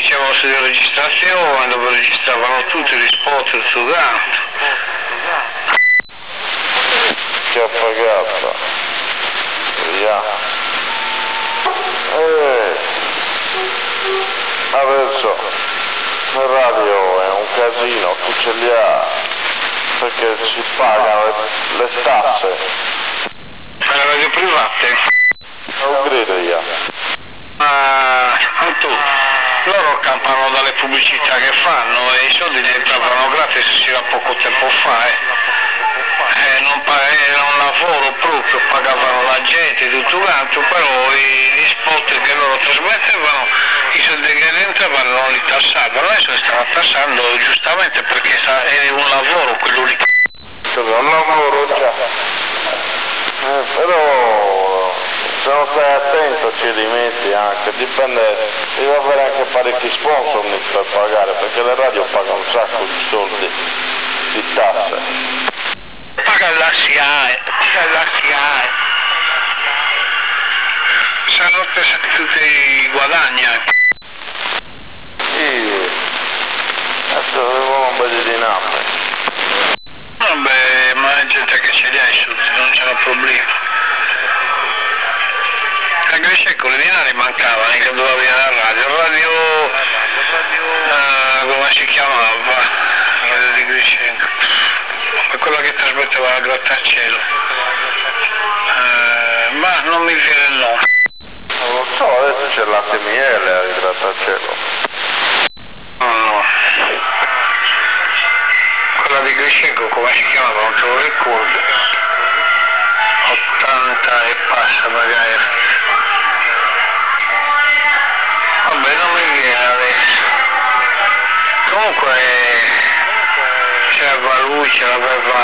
dicevo studio registrazione, dove registravano tutti gli spot e tutto quanto. Che appagata. Vediamo. Adesso la radio è un casino, chi ce li ha? Perché si pagano le tasse. Per le radio private? Non credo io. Tu, loro campano dalle pubblicità che fanno e i soldi diventavano gratis fino a poco tempo fa. Era un lavoro proprio, pagavano la gente e tutto quanto, però gli spot che loro trasmettevano, i soldi che rientravano non li tassavano, adesso li stanno tassando giustamente perché è un lavoro quello lì. È un lavoro già, però se non stai attento ci rimetti anche, dipende, devi avere anche parecchi sponsor per pagare, perché le radio pagano un sacco di soldi di tasse. Paga la SIAE. Sanno che tutti i guadagni anche. Sì, adesso avevo un bel di dinamica. Vabbè, ma è gente che ce li ha i soldi, non c'è un problema. A Gresecco le dinari mancavano, che doveva venire la radio, come si chiamava? Radio di Gresecco. Quella che trasmetteva la grattacielo, ma non mi viene il nome. Non lo so, adesso c'è l'ATML al grattacielo. No. Quella di Griscenco come si chiamava? Non te lo ricordo. 80 e passa magari. Vabbè, non mi viene adesso. Comunque c'era lui, c'era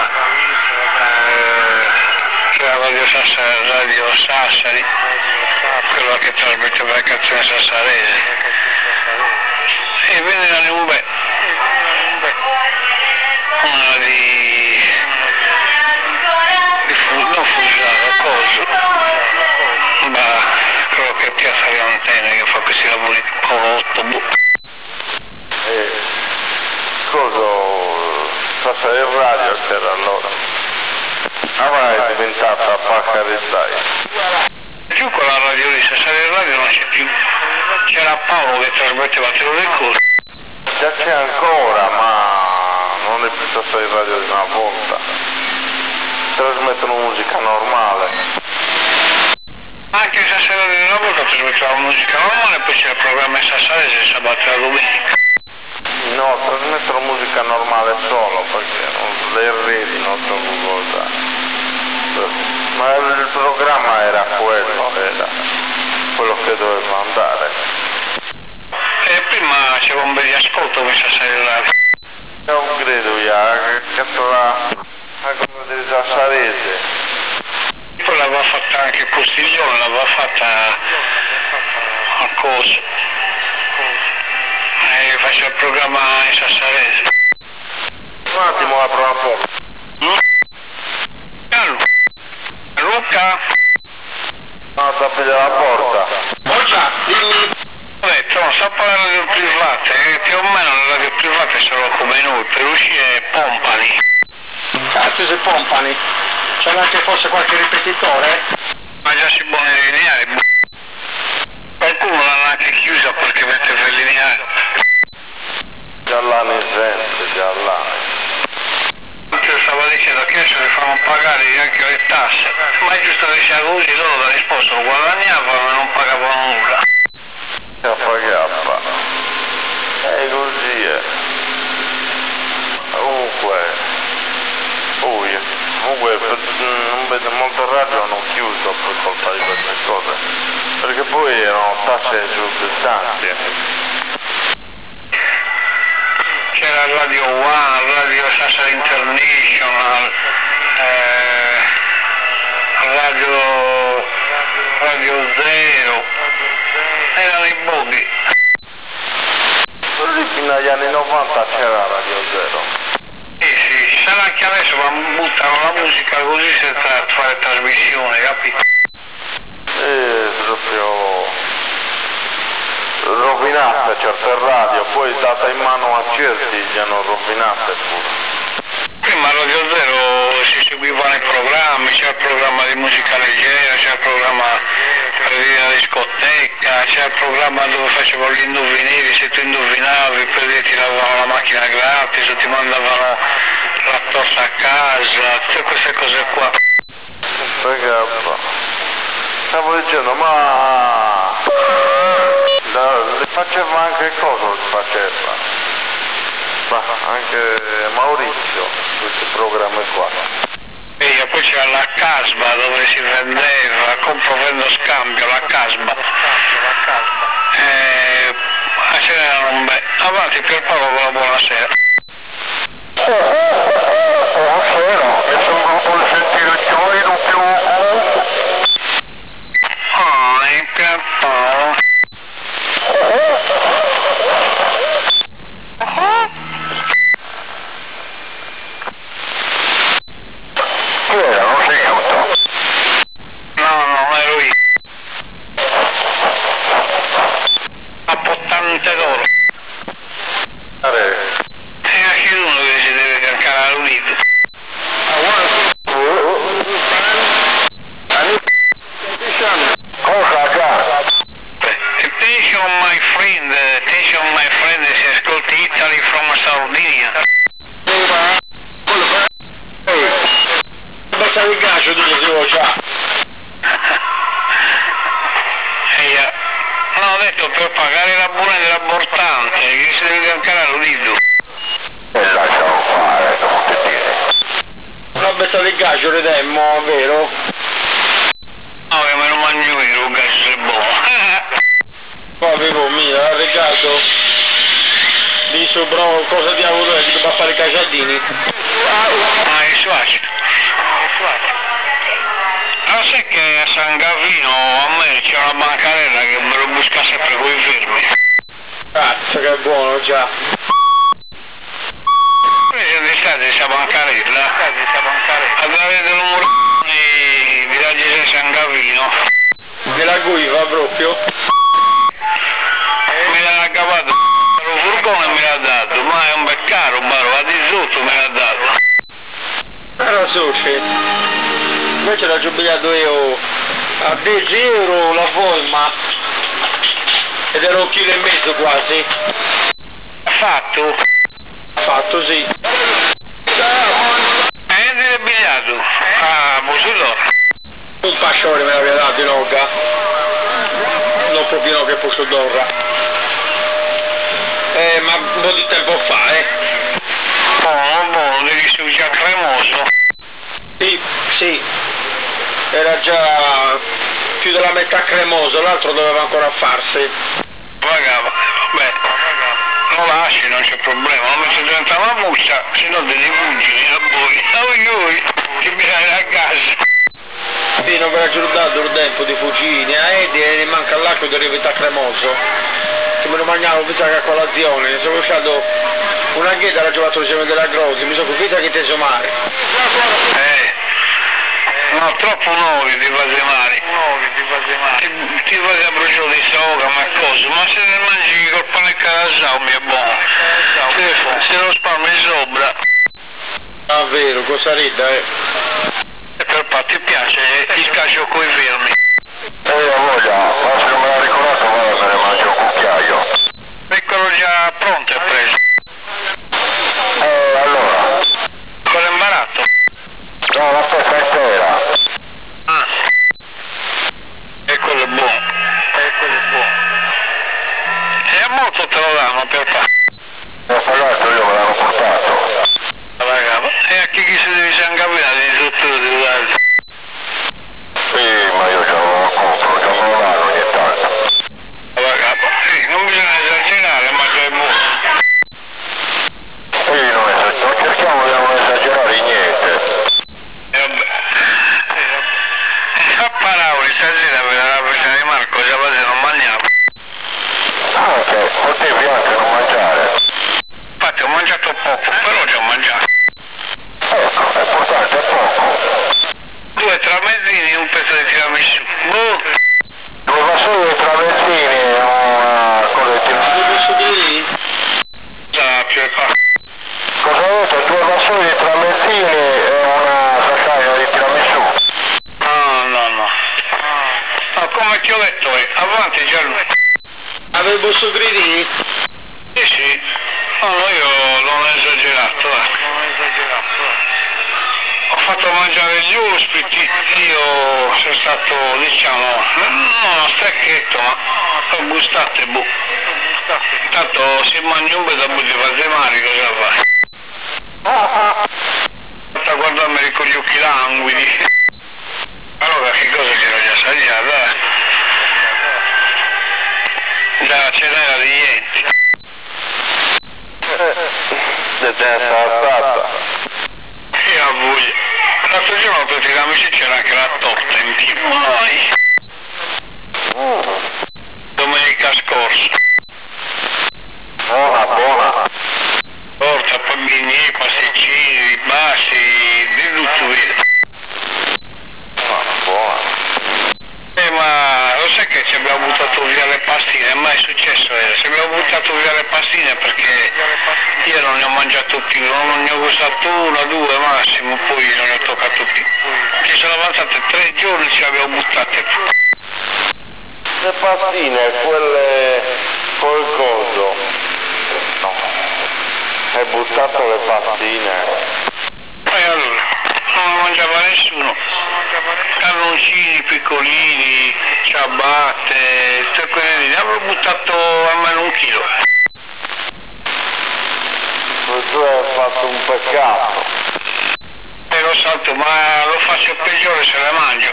Radio Sassari, quello che trasmetteva le canzoni sassarese. E venne una non Fugiano, coso, ma quello che piazza le antenne, che fa questi lavori di Coso, Sassari Radio c'era allora. Ora è diventata paccarità. Più con la radio di Sassari Radio non c'è più. C'era Paolo che trasmetteva, te lo ricordo. Già c'è ancora, ma non è più Sassari Radio di una volta. Trasmettono musica normale. Anche Sassari Radio di una volta trasmetteva musica normale, poi c'era il programma Sassari il sabato e la domenica. No, trasmettono musica normale solo, perché le reti non sono cosa. Ma il programma era quello che doveva andare. E prima c'era un bel di ascolto questa sera. Non credo che la cosa del Sassarese. Poi l'aveva fatta anche Postiglione, l'aveva fatta a cosa. E faceva il programma in sassarese. Un attimo apro la porta. Luca? No, tappi della porta. Già, dimmi. Ho detto, non sto parlando di private, più o meno le radio private sono come noi, per uscire Pompani. Cazzo se Pompani? C'è anche forse qualche ripetitore? Ma già si buone lineari. Qualcuno l'hanno anche chiusa perché mette per lineare. Giallani sente, Giallani. Stavo dicendo che adesso li fanno pagare anche le tasse, ma è giusto che sia così, loro da risposta guadagnavano e non pagavano nulla. Che pagava. È così, Comunque non vedo molte radio hanno chiuso per colpa di queste cose, perché poi erano tasse esorbitanti. C'era Radio One, Radio Sassari International, Radio Zero, erano i bughi. Fino agli anni 90 c'era Radio Zero. Sì, sarà anche adesso, ma buttano la musica così senza fare trasmissione, capito? Proprio rovinate certe radio, poi data in mano a certi gli hanno rovinate pure. Prima a Radio Zero si seguivano i programmi, c'era il programma di musica leggera, c'era il programma per dire la discoteca, c'era il programma dove facevano gli indovinelli, se tu indovinavi per dire ti lavavano la macchina gratis o ti mandavano la torta a casa, tutte queste cose qua. Ragazza, stavo dicendo, ma le faceva anche cosa le faceva? Ma anche Maurizio, questi programmi qua. E poi c'era la Casba dove si vendeva, compro vendo scambio, la Casba. Ce n'erano un bel. Avanti Pierpaolo con la buonasera. Buonasera, mi sembra un po' di sentire il gioino più. Pierpaolo. Chi era? Non sei chiuso? No, ero io. A pottante d'oro. E anche uno che si deve cercare all'unito. Cosa già? Attention my friend, si ascolti Italy from Sardinia. Basta il ghiaccio tu dicevo già. No, ho detto per pagare la buona dell'abortante, che si deve cercare all'unito. E lasciamo fare, non ti dire. Una betta di ghiaccio redemmo, vero? No, che me lo mangio io, un gas è buono. Poi avevo mia, Riccardo. Dice bravo, cosa ti ha avuto che ti va a fare i casaldini? Ma è facile. Ma sai che a San Gavino a me c'è una bancarella che me lo busca sempre con i fermi. Cazzo che buono già. Presa di state questa bancarella. A dare del numero di villaggi di San Gavino. Della guiva proprio. Me l'ha cavato il furgone e me l'ha dato, ma è un bel caro, va di sotto me l'ha dato. Era soci. Invece l'ho giubilato io a 10 euro la forma. Ed era 1,5 kg quasi. Fatto? Fatto sì. E è bigliato? Ah, Musulò. Un pasciore me l'aveva dato in Oga. Non proprio no che posso d'orra. Ma un po' di tempo fa, Buono, devi su già cremoso. Sì. Era già più della metà cremoso, l'altro doveva ancora farsi. Vabbè, lo lasci, non c'è problema, non mi si diventa una muccia, se no te ne fuggi a voi, che mi dai a casa. Sì, non ve l'ha già dato il tempo di fuggire, e ne manca l'acqua di rività cremoso. Che me lo mangiavo pizza a colazione, mi sono lasciato una ghietta, l'ha giocato insieme della Grossi, mi sono pizza che teso mare. No, troppo nuovi di base mari. Ti fai a bruciare di soga, ma cosa? Ma se ne mangi col pane carasau mi è buono. Se lo spalmi sopra. Ah vero, cosa rida, E per ti piace il calcio coi vermi. Voglia, ma se non me l'ha ricordato, me ne mangio un cucchiaio. Eccolo già pronto e preso. Allora? Con l'imbaratto? No, la pezza intera. Ah. Eccolo buono. E a molto te lo danno per fare. L'ho pagato io, me l'hanno portato. E a chi si deve sanguinare di tutto di l'altro? Sì, ma io ce lo compro, ce lo danno ogni tanto. Sì, non bisogna esagerare, ma è buono. Sì, non cerchiamo di non esagerare niente. Vabbè. A parole, stasera per la festa di Marco, già non mangiamo. Anche, potevi anche non mangiare. Gianlu. Avevo il posto gridini? Sì. No, io non ho esagerato. Ho fatto mangiare gli ospiti, io sono stato, diciamo, non stecchetto, ma ho gustato, boh. Tanto si mangia un bel dopo di fare male, cosa fai? Sta a guardarmi con gli occhi languidi. Allora che cosa c'era già assaggiata? Già ce n'era di niente. Se te ne sarà stata. Io a voglia. L'altro giorno per tirarmi c'era anche la torta in più. Domenica scorsa. Buona. Torta, poi bignè, pasticcini, bassi, di tutto via. Buona. Ma lo sai che ci abbiamo buttato via le pastine? Mai è successo, ci abbiamo buttato via le pastine perché io non ne ho mangiato più, non ne ho gustato una, due massimo, poi non ne ho toccato più. Ci sono avanzate 3 giorni, ci abbiamo buttate. Le pastine, quelle col coso. No. Hai buttato le pastine. E allora, non mangiava nessuno. Cannoncini piccolini, ciabatte, tutte quelle lì, ne avevo buttato almeno 1 chilo. Tu hai fatto un peccato. E lo salto, ma lo faccio peggiore se le mangio.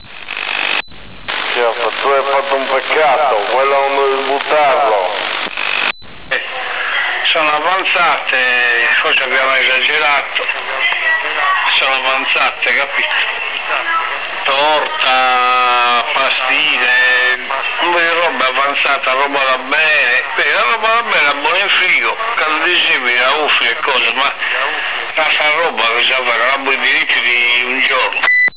Certo, tu hai fatto un peccato, quello non devi buttarlo. Sono avanzate, forse abbiamo esagerato, sono avanzate, capito? Torta, pastine, un po' di roba avanzata, roba da bere, la roba da bere è buona in frigo, caldissimi, a uffi e cose, ma tanta roba che si fa, non abbiamo i diritti di un giorno.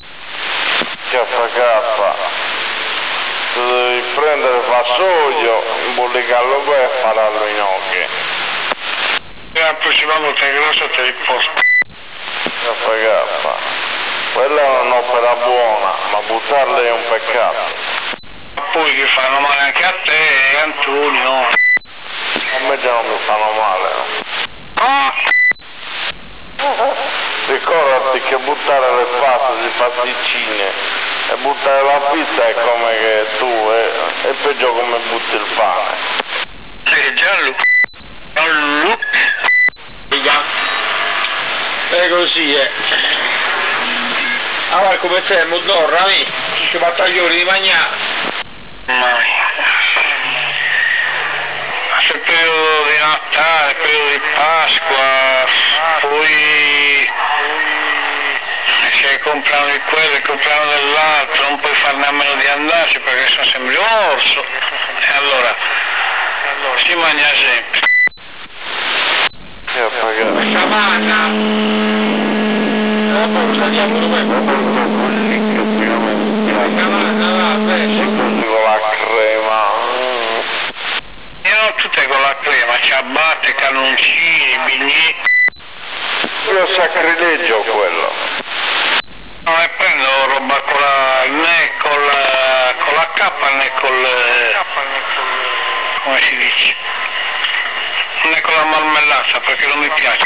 Cazza. Tu devi prendere il vassoio, imbullicarlo bene e farlo in occhi. La prossima volta che lo so te li porto. Cazza. Quella è un'opera buona, ma buttarle è un peccato. Poi che fanno male anche a te, Antonio. A me già non mi fanno male. Ah! Ricordati che buttare le pasticcine e buttare la pizza è come che tu, è peggio come butti il pane. Giallo. È così, Allora come siamo, Dorra, che battaglioni di mangiare. C'è il periodo di Natale, il periodo di Pasqua, poi se comprano di quello e comprano dell'altro, non puoi farne a meno di andarci perché sono sempre orso. E allora si mangia sempre. Con la crema. Io ho tutte con la crema, ciabatte, cannoncini, bignè. Quello è sacrilegio quello. No, e prendo roba con la, né con la K né come si dice? Né con la marmellata perché non mi piace.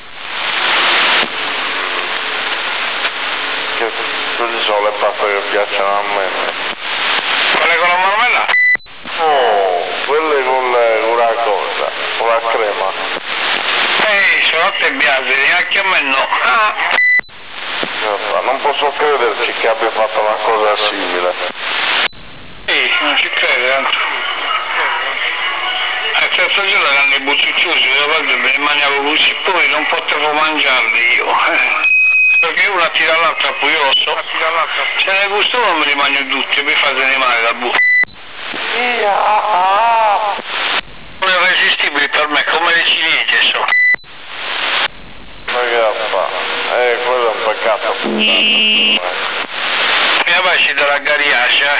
Che quelle sono le paste che piacciono a me. Quelle con la marmellata? Oh, quelle con la cosa, con la crema. Sono a te biase, neanche a me no. Non posso crederci che abbia fatto una cosa simile. Non ci crede, tanto. A terzo giorno erano i butticiosi, le volte me li mangiavo così, poi non potevo mangiarli io. Perché una tira l'altra poi io lo so. Se ne gusto non me li mangio tutti, mi fate male da buco. Non è irresistibile per me, come le ciliegie so. Ragazza, quello è un peccato. Mi avessi dalla gariascia.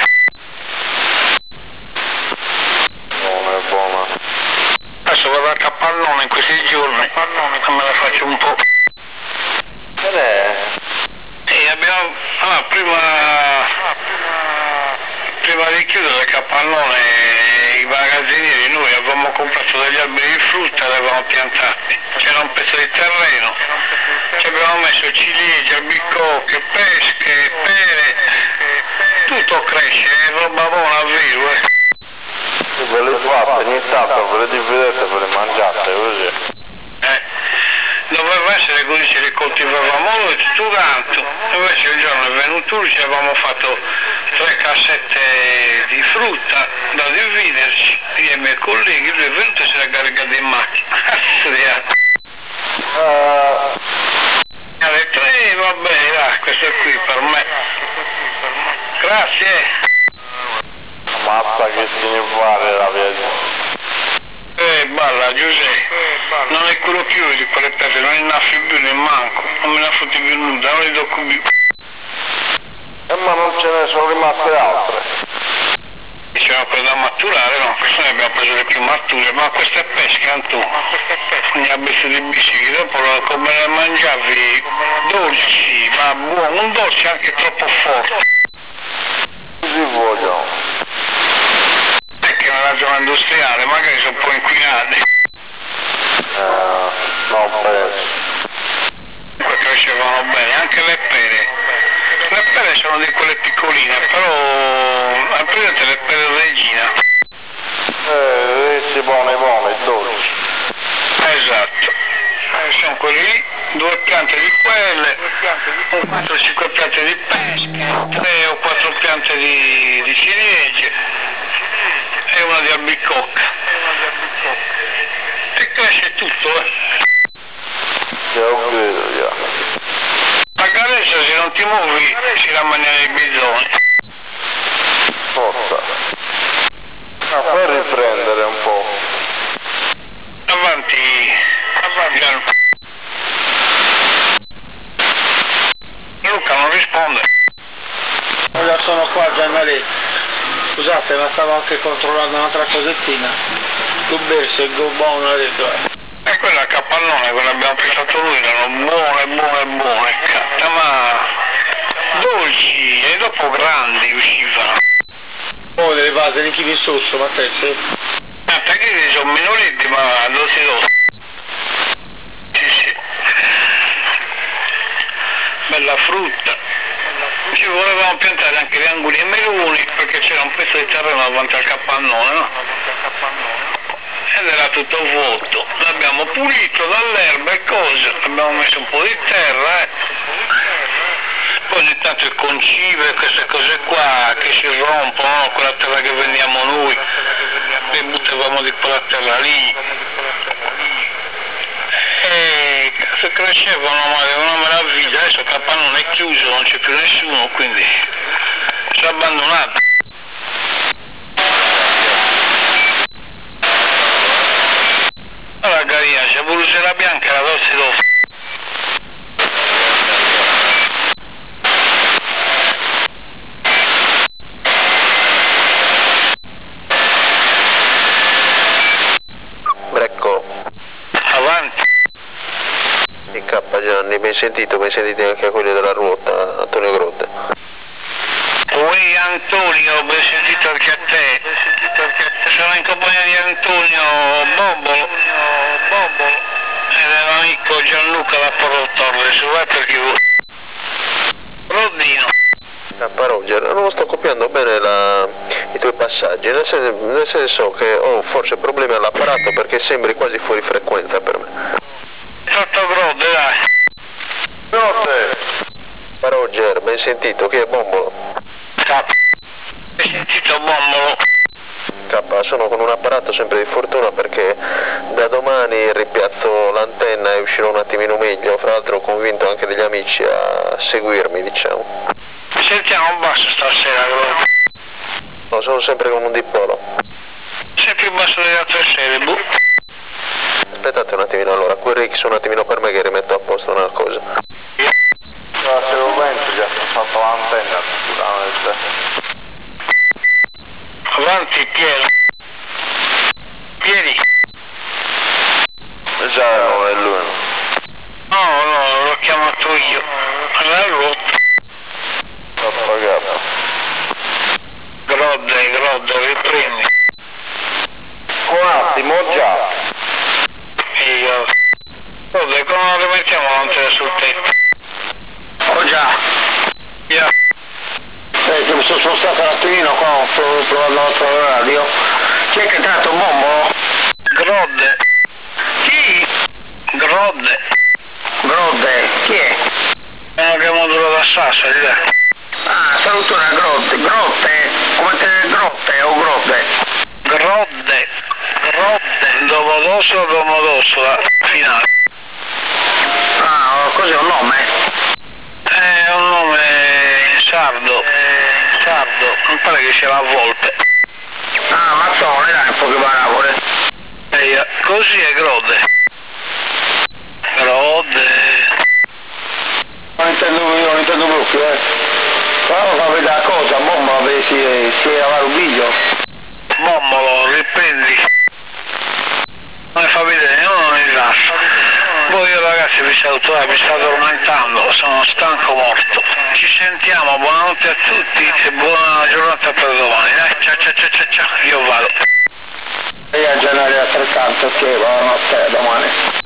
Non è buona. Adesso vado al capannone in questi giorni, e me la faccio un po'. Che è? E abbiamo, prima di chiudere il capannone alberi di frutta li avevamo piantati, c'era un pezzo di terreno, ci abbiamo messo ciliegie, albicocche, pesche, pere, tutto cresce, è roba buona, vero, E ve le fate ogni tanto, ve le dividete, ve le mangiate così. Doveva essere così, ce li coltivavamo noi tutto quanto, invece il giorno è venuto lui, ci avevamo fatto 3 cassette di frutta da dividerci, io e i miei colleghi, lui è venuto e se l'ha caricato in macchina. Alle 3 va bene, dai, questo è qui per me. Grazie. Ammazza che se ne fare la via. Balla Giuseppe, non è quello più di quelle pezze, non ne nasce più, ne manco, non me ne fotti più nulla, non li tocco più. Ma non ce ne sono rimaste altre. C'erano quelle da maturare, no, queste ne abbiamo preso le più mature, ma queste pesche, Antù, ne ha visto di bicicli, dopo come le mangiavi dolci, ma buono, un dolce anche troppo forte. Così vogliono. Che nella zona industriale magari sono un po' inquinati. Non penso. Comunque crescevano bene, anche le pere. Le pere sono di quelle piccoline, però a presente le pere regina. Sì, buone, dolci. Esatto. Sono quelli lì, 2 piante di quelle, 4-5 piante di pesche, 3 o 4 piante di ciliegie e una di albicocca. E cresce tutto, Che ho vedo già. A Garessia se non ti muovi si rammangiano i bisogni. Forza. Per riprendere un po'. Avanti. Luca non risponde. Ora sono qua Giannaretti. Scusate, ma stavo anche controllando un'altra cosettina. Gubberso e Gobona ha detto. E quella capannone, quella abbiamo pensato noi, erano buone, catta, ma dolci e dopo grandi uscivano. Oh, delle vase di kiwi sosso, ma te sì? Perché sono minoretti, ma dosi. Sì. Bella frutta. Ci volevamo piantare anche gli anguli e meloni, perché c'era un pezzo di terreno davanti al capannone, no? Ed era tutto vuoto, l'abbiamo pulito dall'erba e cose, abbiamo messo un po' di terra, poi ogni tanto il concive, queste cose qua che si rompono, no? Quella terra che vendiamo noi, le buttavamo di quella terra lì, e se crescevano male, una meraviglia, adesso il capannone è chiuso, non c'è più nessuno, quindi ci ha abbandonato. La garia, c'è Brucella bianca, la dolce dopo. Brecco. Avanti. E K Gianni, mi hai sentito anche quelli della ruota, Antonio Grotte. Poi Antonio, ben sentito anche a te. Sono in compagnia di Antonio Bombolo e dell'amico Gianluca da Porto Torres, vai perché vuoi. Rodino. Roger, non sto copiando bene i tuoi passaggi, nel senso che ho forse problemi all'apparato perché sembri quasi fuori frequenza per me. Sotto Grode, dai. Grotte! Roger, ben sentito, chi è Bombolo? Ben sentito Bombolo. K, sono con un apparato sempre di fortuna perché da domani ripiazzo l'antenna e uscirò un attimino meglio, fra l'altro ho convinto anche degli amici a seguirmi, diciamo. Sentiamo basso stasera, Grode. No, sono sempre con un dipolo. Sei più basso delle altre sere, boh. Aspettate un attimino allora, quel Rix un attimino per me che rimetto a posto una cosa. Se lo penso già ho fatto l'antenna sicuramente. Avanti Piero. Pieri. Già non è lui. No, l'ho chiamato io. Alla rotta. L'ho pagato. Grode, riprendi. Un attimo già. è che è entrato un bombolo? Grodde. Chi? Grodde. Grodde, chi è? Uno che modula da Sassari, dai. Ah, salutone a Grotte, Grotte, come te Grotte o Grotte? Grodde. Grodde. Domodossola, finale. Ah, cos'è un nome? È un nome sardo. Sardo. Non pare che sia la volpe. Ah, mattone, dai, un po' che parole. Così è Grodde. Grodde. Non intendo proprio, Però fa vedere la cosa, bomba, si era un video. Bombolo, riprendi. Non mi fa vedere, io non mi lascio. Poi io ragazzi vi saluto, mi sto addormentando, sono stanco morto. Ci sentiamo, buonanotte a tutti e buona giornata per domani. Ciao, io vado. E a giornare altrettanto, ok, buonanotte, domani.